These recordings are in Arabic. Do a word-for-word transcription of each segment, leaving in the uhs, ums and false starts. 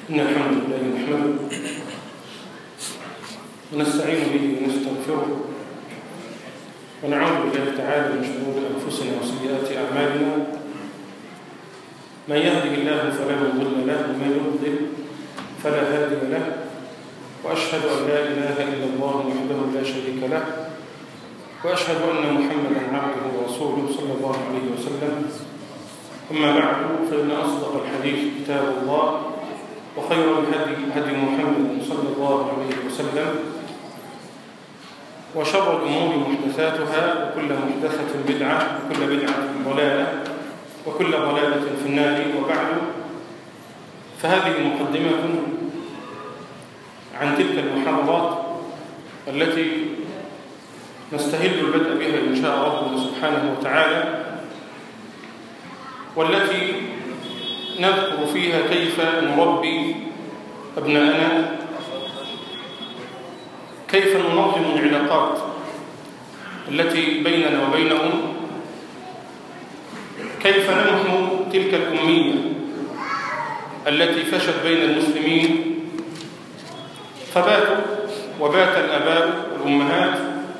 إن الحمد لله نحمده ونستعين به ونستغفره ونعوذ بالله تعالى من شرور أنفسنا وسيئات أعمالنا. من يهده الله فلا مضل له ومن يضلل فلا هادي له، وأشهد أن لا إله إلا الله وحده لا شريك له، وأشهد أن محمدا عبده ورسوله صلى الله عليه وسلم. أما بعد، فإن أصدق الحديث كتاب الله، وخير الهدي هدي محمد صلى الله عليه وسلم، وشر الأمور محدثاتها، وكل محدثة بدعة، وكل بدعة ضلالة، وكل ضلالة في النار. وبعد، فهذه مقدمة عن تلك المحاضرات التي نستهل البدء بها إن شاء ربنا سبحانه وتعالى، والتي نذكر فيها كيف نربي أبناءنا، كيف ننظم العلاقات التي بيننا وبينهم، كيف نمحو تلك الأمية التي فشت بين المسلمين، فباتوا وبات الآباء والأمهات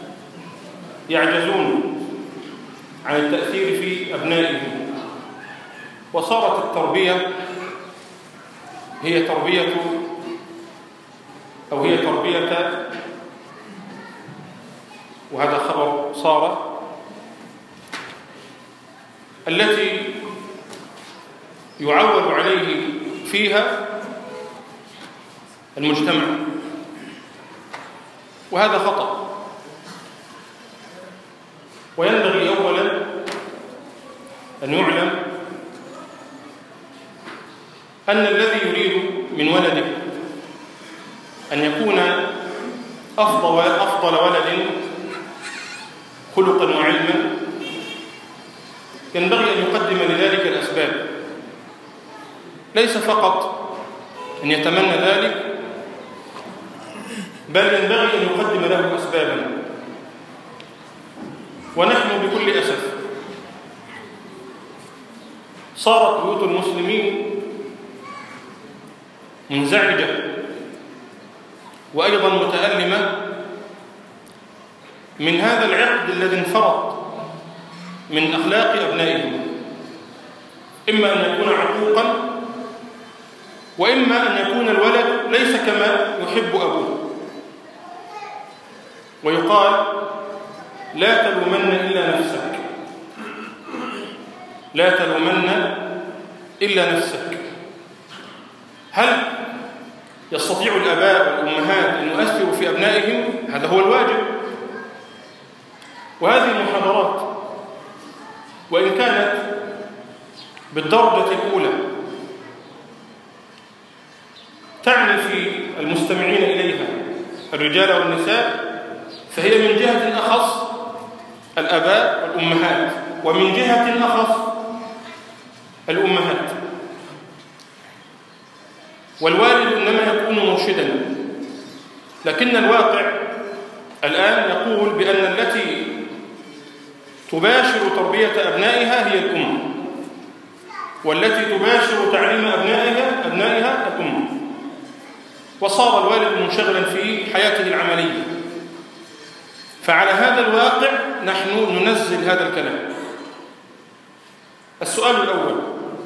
يعجزون عن التأثير في أبنائهم، وصارت التربية هي تربية أو هي تربية وهذا خبر صار التي يعول عليه فيها المجتمع، وهذا خطأ. وينبغي أولا أن يعلم أن الذي يريد من ولده أن يكون أفضل أفضل ولد خلقا وعلما ينبغي أن يقدم لذلك الأسباب، ليس فقط أن يتمنى ذلك، بل ينبغي أن يقدم له أسبابا. ونحن بكل أسف صارت بيوت المسلمين منزعجة وأيضا متألمة من هذا العقد الذي انفرط من أخلاق أبنائهم، إما أن يكون عقوقا، وإما أن يكون الولد ليس كما يحب أبوه. ويقال: لا تلومن إلا نفسك، لا تلومن إلا نفسك. هل يستطيع الآباء والأمهات أن يؤثروا في أبنائهم؟ هذا هو الواجب. وهذه المحاضرات وإن كانت بالدرجة الأولى تعني في المستمعين إليها الرجال والنساء، فهي من جهة أخص الآباء والأمهات، ومن جهة أخص الأمهات. والوالد إنما يكون مرشدا، لكن الواقع الآن يقول بأن التي تباشر تربية أبنائها هي الأم، والتي تباشر تعليم أبنائها أبنائها الأم. وصار الوالد منشغلا في حياته العملية. فعلى هذا الواقع نحن ننزل هذا الكلام. السؤال الأول: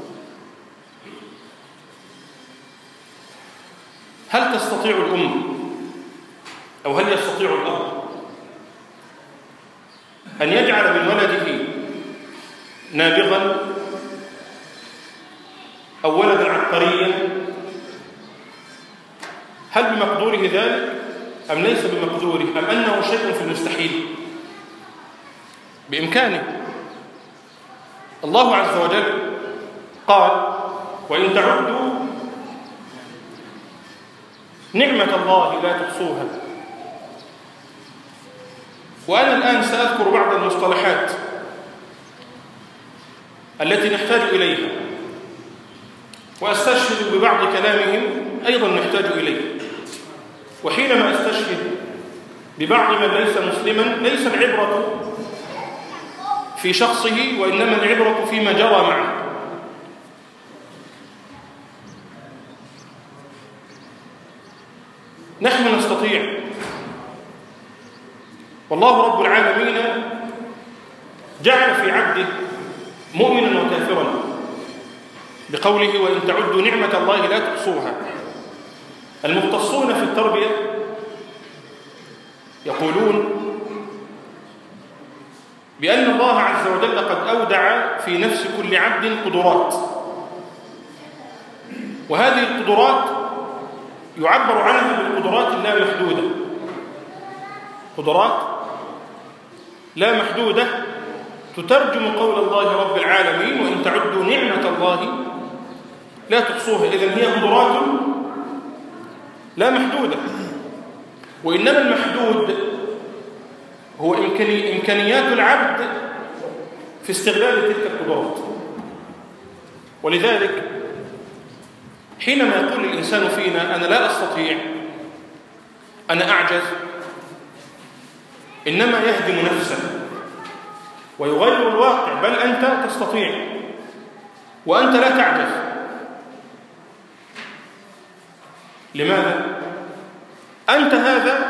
هل تستطيع الأم أو هل يستطيع الأب أن يجعل من ولده نابغا أو ولدا عبقريا؟ هل بمقدوره ذلك أم ليس بمقدوره، أم أنه شيء في المستحيل؟ بإمكانه. الله عز وجل قال: وإن تعدوا نعمة الله لا تحصوها. وأنا الآن سأذكر بعض المصطلحات التي نحتاج إليها، وأستشهد ببعض كلامهم أيضا نحتاج إليه. وحينما أستشهد ببعض من ليس مسلما، ليس العبرة في شخصه، وإنما العبرة فيما جرى معه. نحن نستطيع. والله رب العالمين جعل في عبده مؤمنا وكافرا بقوله وإن تعدوا نعمة الله لا تحصوها. المختصون في التربية يقولون بأن الله عز وجل قد أودع في نفس كل عبد قدرات، وهذه القدرات يعبر عنها بالقدرات اللامحدودة، قدرات لا محدودة تترجم قول الله رب العالمين وإن تعدوا نعمة الله لا تحصوها. إذن هي قدرات لا محدودة، وإنما المحدود هو إمكانيات العبد في استغلال تلك القدرات. ولذلك حينما يقول الإنسان فينا أنا لا أستطيع، أنا أعجز، إنما يهدم نفسه ويغير الواقع، بل أنت تستطيع وأنت لا تعجز. لماذا؟ أنت هذا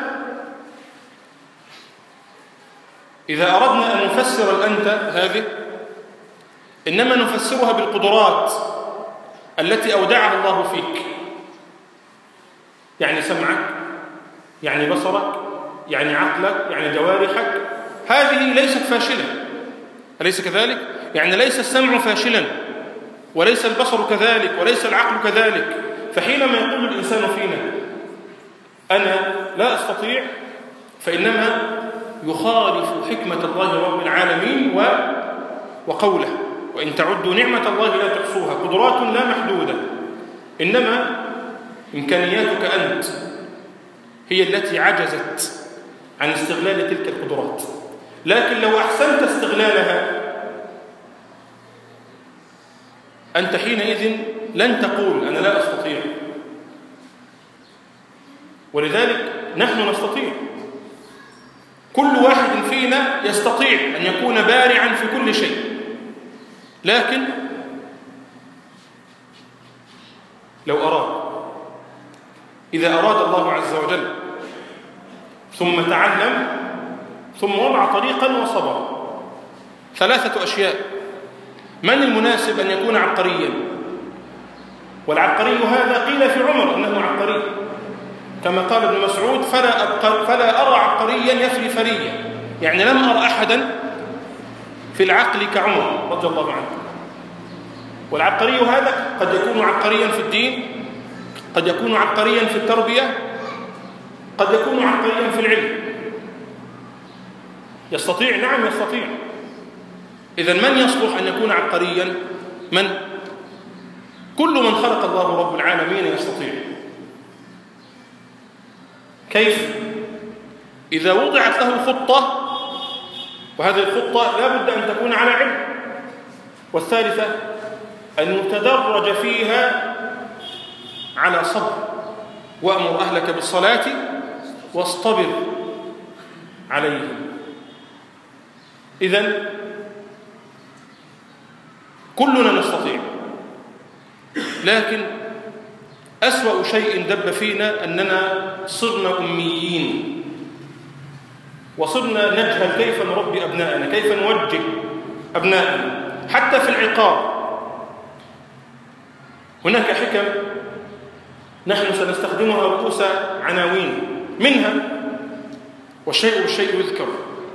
إذا أردنا أن نفسر الأنت هذه إنما نفسرها بالقدرات التي أودعها الله فيك، يعني سمعك، يعني بصرك، يعني عقلك، يعني جوارحك، هذه ليست فاشلة، أليس كذلك؟ يعني ليس السمع فاشلا، وليس البصر كذلك، وليس العقل كذلك. فحينما يقول الإنسان فينا أنا لا أستطيع، فإنما يخالف حكمة الله رب العالمين وقوله وإن تعدوا نعمة الله لا تحصوها. قدرات لا محدودة، إنما إمكانياتك أنت هي التي عجزت عن استغلال تلك القدرات. لكن لو أحسنت استغلالها أنت حينئذ لن تقول أنا لا أستطيع. ولذلك نحن نستطيع، كل واحد فينا يستطيع أن يكون بارعا في كل شيء، لكن لو أراد، إذا أراد الله عز وجل ثم تعلم ثم وضع طريقا وصبر. ثلاثة أشياء: من المناسب أن يكون عبقريا؟ والعبقري هذا قيل في عمر أنه عبقري، كما قال ابن مسعود فلا, أبقر فلا أرى عبقريا يفري فريا، يعني لم أرى أحدا في العقل كعمر رضي الله عنه. والعبقري هذا قد يكون عبقريا في الدين، قد يكون عبقريا في التربية، قد يكون عبقريا في العلم. يستطيع، نعم يستطيع. إذن من يصلح أن يكون عبقريا؟ من؟ كل من خلق الله رب العالمين يستطيع. كيف؟ إذا وضعت له خطة، وهذه الخطة لا بد أن تكون على علم. والثالثة أن يتدرج فيها على صبر. وأمر أهلك بالصلاة واصطبر عليهم. إذن كلنا نستطيع، لكن أسوأ شيء دب فينا أننا صرنا أميين، وصرنا نجهل كيف نربي أبناءنا، كيف نوجه أبناءنا. حتى في العقاب هناك حكم نحن سنستخدمها رؤوس عناوين، منها والشيء بالشيء يذكر.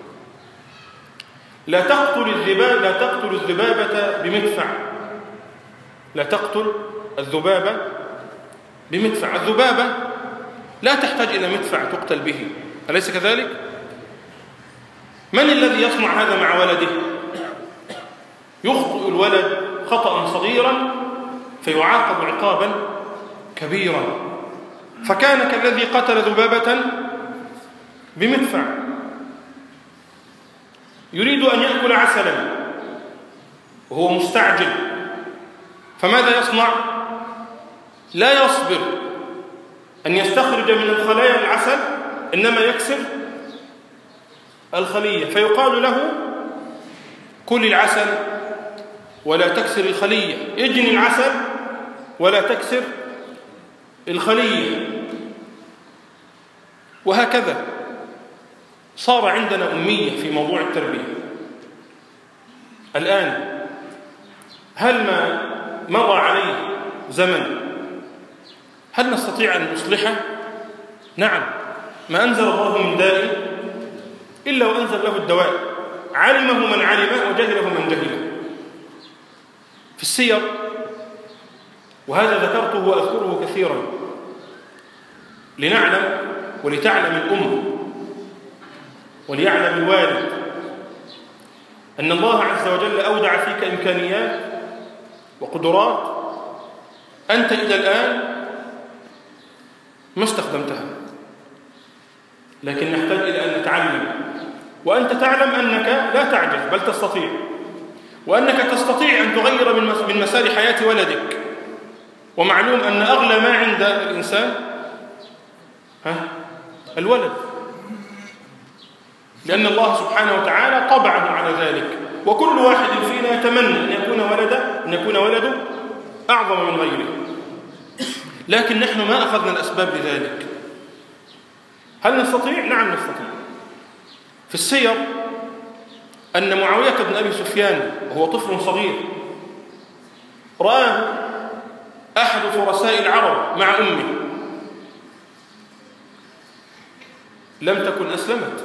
لا تقتل الذبابة لا تقتل الذبابة بمدفع، لا تقتل الذبابة بمدفع. الذبابة لا تحتاج إلى مدفع تقتل به، أليس كذلك؟ من الذي يصنع هذا مع ولده؟ يخطئ الولد خطأ صغيرا فيعاقب عقابا كبيرا، فكان كالذي قتل ذبابة بمدفع. يريد أن يأكل عسلا وهو مستعجل، فماذا يصنع؟ لا يصبر أن يستخرج من الخلايا العسل، إنما يكسر الخلية، فيقال له كل العسل ولا تكسر الخلية، اجني العسل ولا تكسر الخلية. وهكذا صار عندنا أمية في موضوع التربية. الآن هل ما مضى عليه زمن هل نستطيع أن نصلحه؟ نعم، ما أنزل الله من داء إلا وأنزل له الدواء، علمه من علمه وجهله من جهله. في السير، وهذا ذكرته وأذكره كثيرا لنعلم ولتعلم الأم وليعلم الوالد أن الله عز وجل أودع فيك إمكانيات وقدرات أنت إلى الآن ما استخدمتها، لكن نحتاج إلى أن نتعلم. وأنت تعلم أنك لا تعجز بل تستطيع، وأنك تستطيع أن تغير من مسار حياة ولدك. ومعلوم أن أغلى ما عند الإنسان ها الولد، لأن الله سبحانه وتعالى طبعه على ذلك، وكل واحد فينا يتمنى أن يكون ولده أن يكون ولده أعظم من غيره، لكن نحن ما أخذنا الأسباب لذلك. هل نستطيع؟ نعم نستطيع. في السير أن معاوية بن أبي سفيان وهو طفل صغير رآه أحد فرساء العرب مع أمه، لم تكن أسلمت،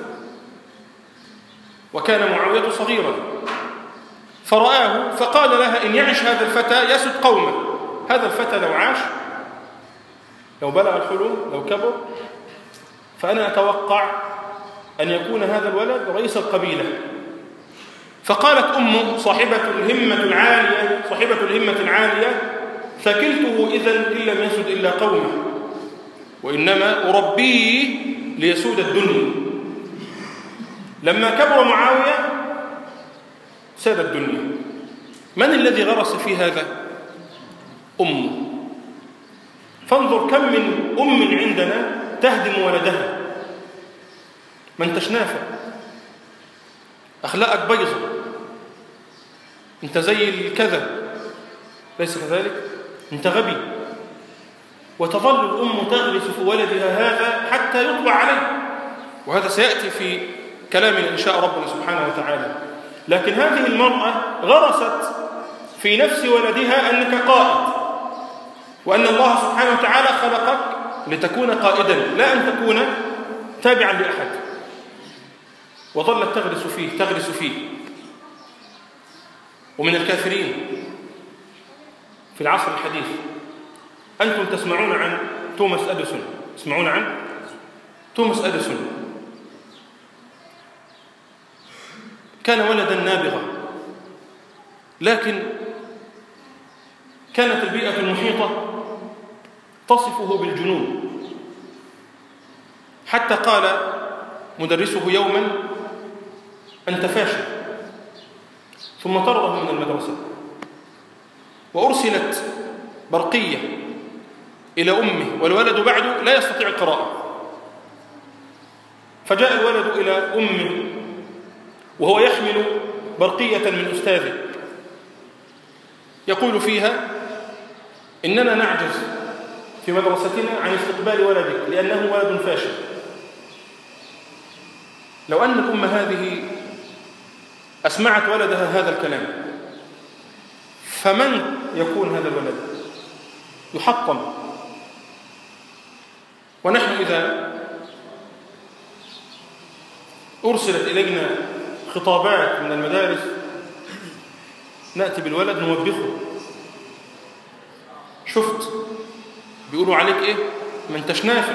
وكان معاوية صغيرا، فرآه فقال لها: إن يعش هذا الفتى يسد قومه. هذا الفتى لو عاش، لو بلغ الحلم، لو كبر، فأنا أتوقع أن يكون هذا الولد رئيس القبيلة. فقالت أمه صاحبة الهمة العالية صاحبة الهمة العالية: ثكلته إذن إن لم يسد إلا قومه، وإنما أربيه ليسود الدنيا. لما كبر معاوية ساد الدنيا. من الذي غرس في هذا؟ أمه. فانظر كم من أم عندنا تهدم ولدها، ما انتش نافع، أخلاقك بيضة، انت زي الكذا، ليس كذلك، انت غبي. وتظل الأم تغرس في ولدها هذا حتى يطبع عليه، وهذا سيأتي في كلامنا إن شاء ربنا سبحانه وتعالى. لكن هذه المرأة غرست في نفس ولدها أنك قائد، وأن الله سبحانه وتعالى خلقك لتكون قائدا لا أن تكون تابعا لأحد، وظلت تغرس فيه تغرس فيه. ومن الكافرين في العصر الحديث أنتم تسمعون عن توماس أديسون، تسمعون عن توماس أديسون. كان ولدا نابغا، لكن كانت البيئة المحيطة تصفه بالجنون، حتى قال مدرسه يوما: أنت فاشل، ثم طرده من المدرسة. وأرسلت برقية إلى أمه، والولد بعده لا يستطيع القراءة. فجاء الولد إلى أمه وهو يحمل برقية من أستاذه يقول فيها: إننا نعجز في مدرستنا عن استقبال ولدك لأنه ولد فاشل. لو أن الأم هذه أسمعت ولدها هذا الكلام، فمن يكون هذا الولد؟ يحطم. ونحن إذا أرسلت إلينا خطابات من المدارس نأتي بالولد نوبخه: شفت بيقولوا عليك إيه؟ ما انتش نافع.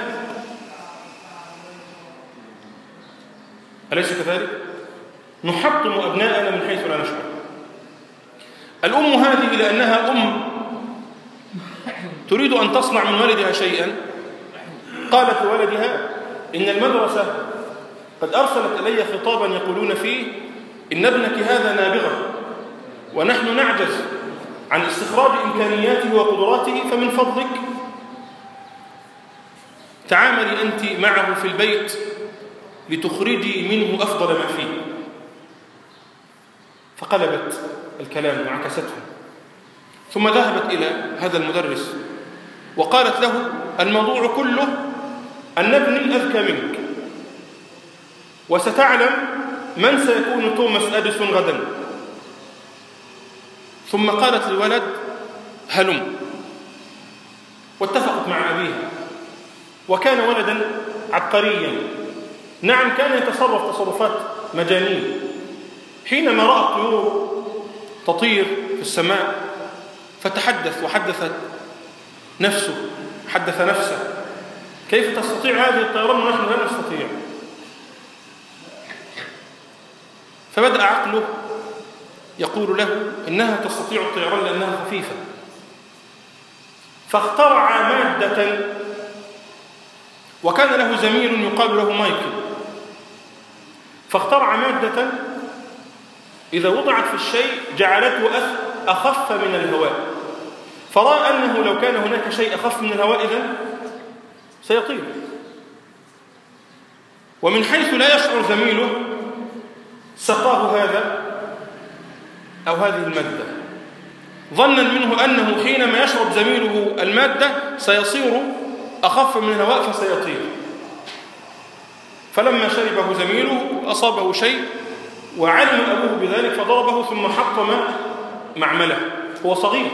أليس كذلك؟ نحطم أبناءنا من حيث لا نشعر. الأم هذه لأنها أم تريد أن تصنع من ولدها شيئا، قالت لولدها: إن المدرسة قد أرسلت إلي خطابا يقولون فيه إن ابنك هذا نابغة، ونحن نعجز عن استخراج إمكانياته وقدراته، فمن فضلك تعاملي أنت معه في البيت لتخرجي منه أفضل ما فيه. فقلبت الكلام وعكسته، ثم ذهبت إلى هذا المدرس وقالت له: الموضوع كله أن ابني أذكى منك، وستعلم من سيكون توماس أديسون غدا. ثم قالت للولد هلم، واتفقت مع أبيها. وكان ولدا عبقريا، نعم كان يتصرف تصرفات مجانين. حينما رأى الطيور تطير في السماء فتحدث وحدثت نفسه حدث نفسه كيف تستطيع هذه الطيران ونحن لا نستطيع؟ فبدأ عقله يقول له إنها تستطيع الطيران لأنها خفيفة، فاخترع مادة، وكان له زميل يقال له مايكل، فاخترع مادة إذا وضعت في الشيء جعلته أخف من الهواء، فرأى أنه لو كان هناك شيء أخف من الهواء إذن سيطير. ومن حيث لا يشعر زميله سقاه هذا أو هذه المادة، ظنا منه أنه حينما يشرب زميله المادة سيصير أخف من الهواء فسيطير. فلما شربه زميله أصابه شيء وعلم أبوه بذلك فضربه ثم حطم معمله. هو صغير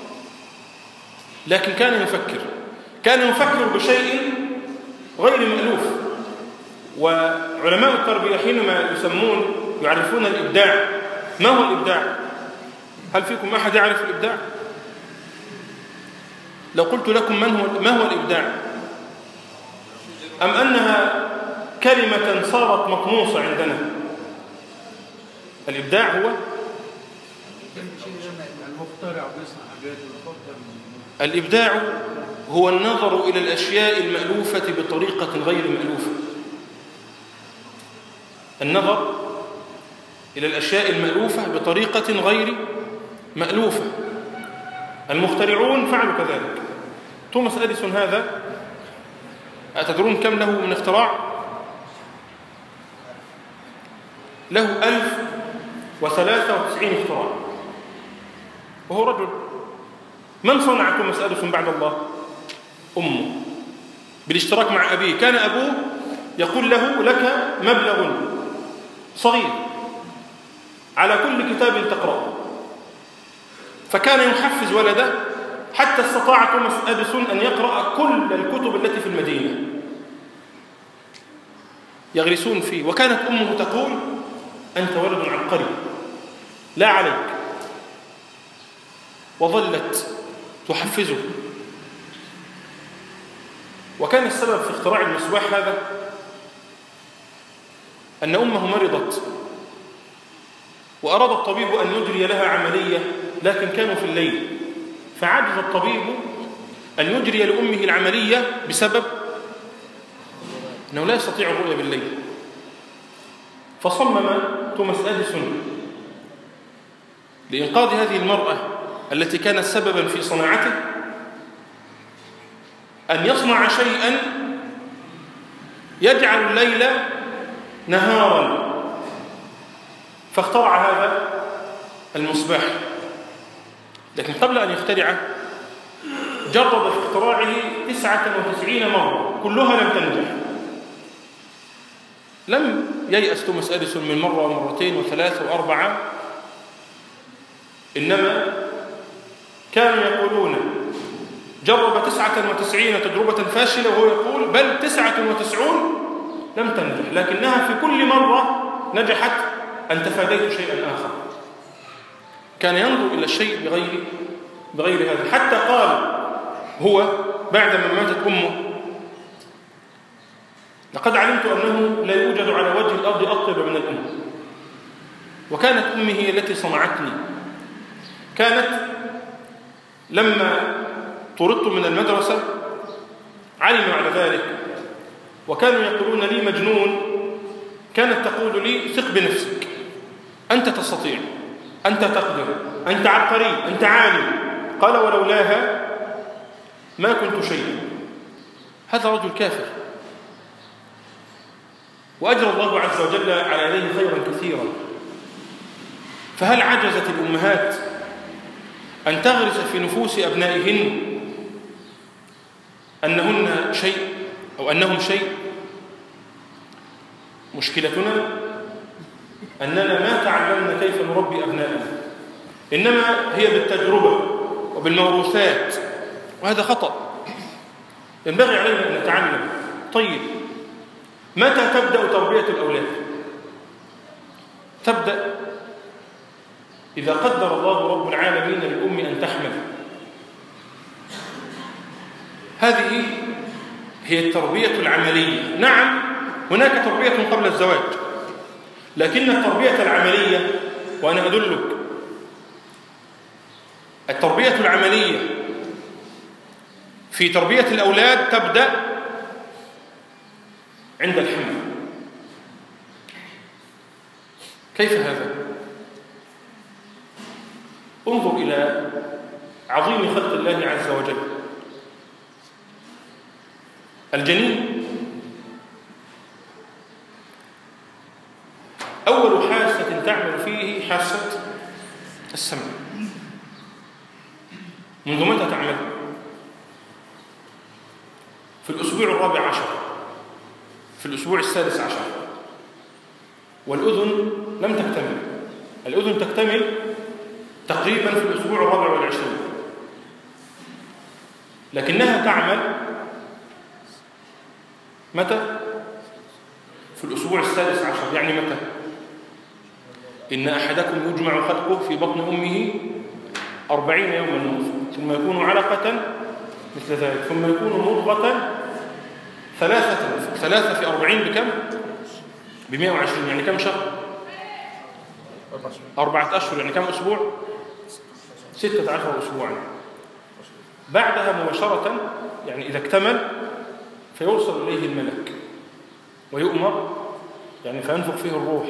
لكن كان يفكر كان يفكر بشيء غير مألوف. وعلماء التربية حينما يسمون يعرفون الإبداع، ما هو الإبداع؟ هل فيكم أحد يعرف الإبداع؟ لو قلت لكم من هو ما هو الإبداع، أم أنها كلمة صارت مطموسة عندنا؟ الإبداع هو الإبداع هو النظر إلى الأشياء المألوفة بطريقة غير مألوفة. النظر إلى الأشياء المألوفة بطريقة غير مألوفة. المخترعون فعلوا كذلك. توماس أديسون هذا أتدرون كم له من اختراع؟ له ألف وثلاثة وتسعين اختراع، وهو رجل. من صنع توماس أديسون بعد الله؟ أمه بالاشتراك مع أبيه. كان أبوه يقول له لك مبلغ صغير على كل كتاب تقرأه، فكان يحفز ولده حتى استطاع توماس أديسون أن يقرأ كل الكتب التي في المدينة يغرسون فيه. وكانت أمه تقول أنت ولد عبقري لا عليك، وظلت تحفزه. وكان السبب في اختراع المصباح هذا أن أمه مرضت وأراد الطبيب أن يجري لها عملية، لكن كانوا في الليل، فعجز الطبيب أن يجري لأمه العملية بسبب أنه لا يستطيع الرؤية بالليل. فصمم توماس أديسون لإنقاذ هذه المرأة التي كانت سببا في صناعته أن يصنع شيئا يجعل الليل نهارا، فاخترع هذا المصباح. لكن قبل أن يخترعه جرب في اختراعه تسعة وتسعين مرة كلها لم تنجح. لم ييأس توماس أديسون من مرة ومرتين وثلاث وأربعة، إنما كانوا يقولون جرب تسعة وتسعين تجربة فاشلة، وهو يقول بل تسعة وتسعون لم تنجح، لكنها في كل مرة نجحت أن تفاديت شيئا آخر. كان ينظر إلى الشيء بغير بغير هذا، حتى قال هو بعدما ماتت أمه لقد علمت أنه لا يوجد على وجه الأرض أطيب من الأم. وكانت أمي هي التي صنعتني. كانت لما طردت من المدرسة علموا على ذلك، وكانوا يقولون لي مجنون. كانت تقول لي ثق بنفسك، أنت تستطيع، أنت تقدر، أنت عبقري، أنت عالم. قال ولولاها ما كنت شيئا. هذا رجل كافر، وأجرى الله عز وجل على يديه خيرا كثيرا. فهل عجزت الأمهات أن تغرس في نفوس أبنائهن أنهن شيء أو أنهم شيء؟ مشكلتنا أننا ما تعلمنا كيف نربي أبناءنا، إنما هي بالتجربة وبالموروثات، وهذا خطأ. ينبغي علينا أن نتعلم. طيب، متى تبدأ تربية الأولاد؟ تبدأ إذا قدر الله رب العالمين للأم أن تحمل. هذه هي التربية العملية. نعم، هناك تربية قبل الزواج، لكن التربية العملية، وأنا أدلك، التربية العملية في تربية الأولاد تبدأ عند الحمل. كيف هذا؟ انظر إلى عظيم خلق الله عز وجل. الجنين أول حاسة تعمل فيه حاسة السمع. منذ متى تعمل؟ في الأسبوع الرابع عشر، في الأسبوع السادس عشر. والأذن لم تكتمل. الأذن تكتمل تقريبا في الأسبوع الرابع والعشرين، لكنها تعمل متى؟ في الأسبوع السادس عشر. يعني متى؟ إن أحدكم يجمع خلقه في بطن أمه أربعين يوما نطفة، ثم يكون علقة مثل ذلك، ثم يكون مضغة ثلاثة ثلاثة في أربعين بكم؟ بمئة وعشرين. يعني كم شهر؟ أربعة أشهر. يعني كم أسبوع؟ ستة عشر أسبوعا. بعدها مباشرة، يعني إذا اكتمل، فيوصل إليه الملك ويؤمر، يعني فينفخ فيه الروح،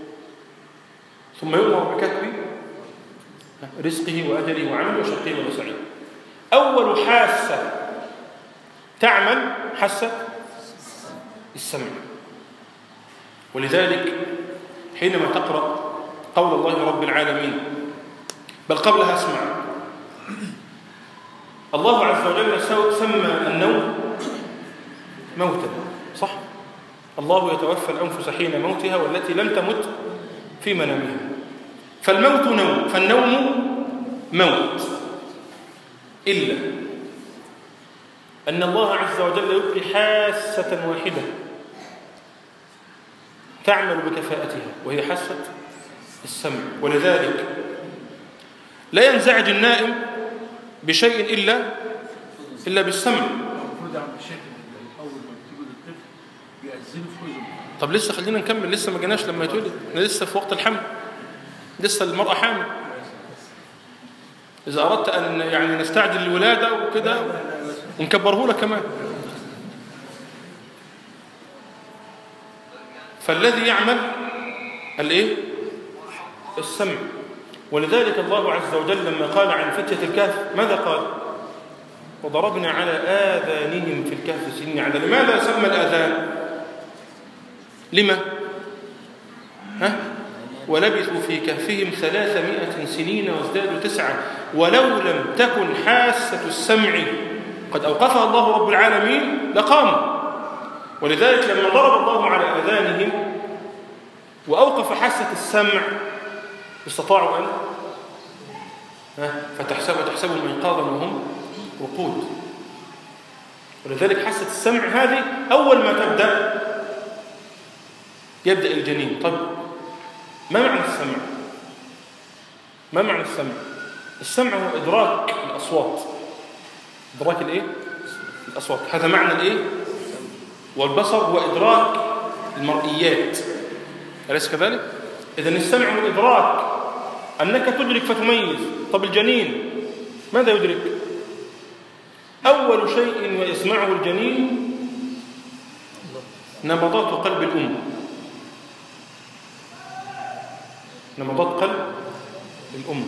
ثم يؤمر بكتب رزقه وأجله وعمله وشقي ولا سعيد. أول حاسة تعمل حاسة السمع. ولذلك حينما تقرأ قول الله رب العالمين، بل قبلها اسمع، الله عز وجل سمى النوم موتا، صح؟ الله يتوفى الأنفس حين موتها والتي لم تمت في منامها. فالموت نوم، فالنوم موت، إلا أن الله عز وجل يبقي حاسة واحدة تعمل بكفاءتها، وهي حاسة السمع. ولذلك لا ينزعج النائم بشيء إلا إلا بالسمع. طب لسه خلينا نكمل، لسه ما جيناش لما يتولد، احنا لسه في وقت الحمل، لسه المرأة حامل. إذا أردت أن يعني نستعجل الولادة وكده ونكبره لك كمان. فالذي يعمل الإيه؟ السمع. ولذلك الله عز وجل لما قال عن فتية الكهف ماذا قال؟ وضربنا على آذانهم في الكهف سنين. على لماذا سمى الآذان؟ لما؟ ها؟ ولبثوا في كهفهم ثلاثمائة سنين وازدادوا تسعة ولو لم تكن حاسة السمع قد أوقفها الله رب العالمين لقاموا. ولذلك لما ضرب الله على آذانهم وأوقف حاسة السمع استطاعوا أن فتحسب تحسبهم إنقاذا وهم رقود. ولذلك حاسة السمع هذه أول ما تبدأ يبدأ الجنين. طيب ما معنى السمع؟ ما معنى السمع؟ السمع هو إدراك الأصوات. إدراك الإيه؟ الأصوات. هذا معنى الإيه؟ والبصر هو إدراك المرئيات، أليس كذلك؟ إذن السمع هو إدراك أنك تدرك فتميز. طب الجنين ماذا يدرك؟ أول شيء يسمعه الجنين نبضات قلب الأم، نبضات قلب الأم.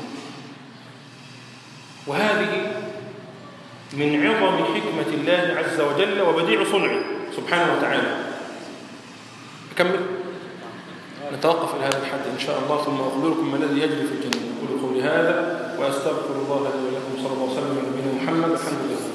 وهذه من عظم حكمة الله عز وجل وبديع صنعه سبحانه وتعالى. أكمل؟ نتوقف إلى هذا الحد إن شاء الله، ثم أخبركم ما الذي يجري في الجنة. أقول قولي هذا وأستغفر الله لي ولكم. صلى الله عليه وسلم على نبينا محمد. الحمد لله.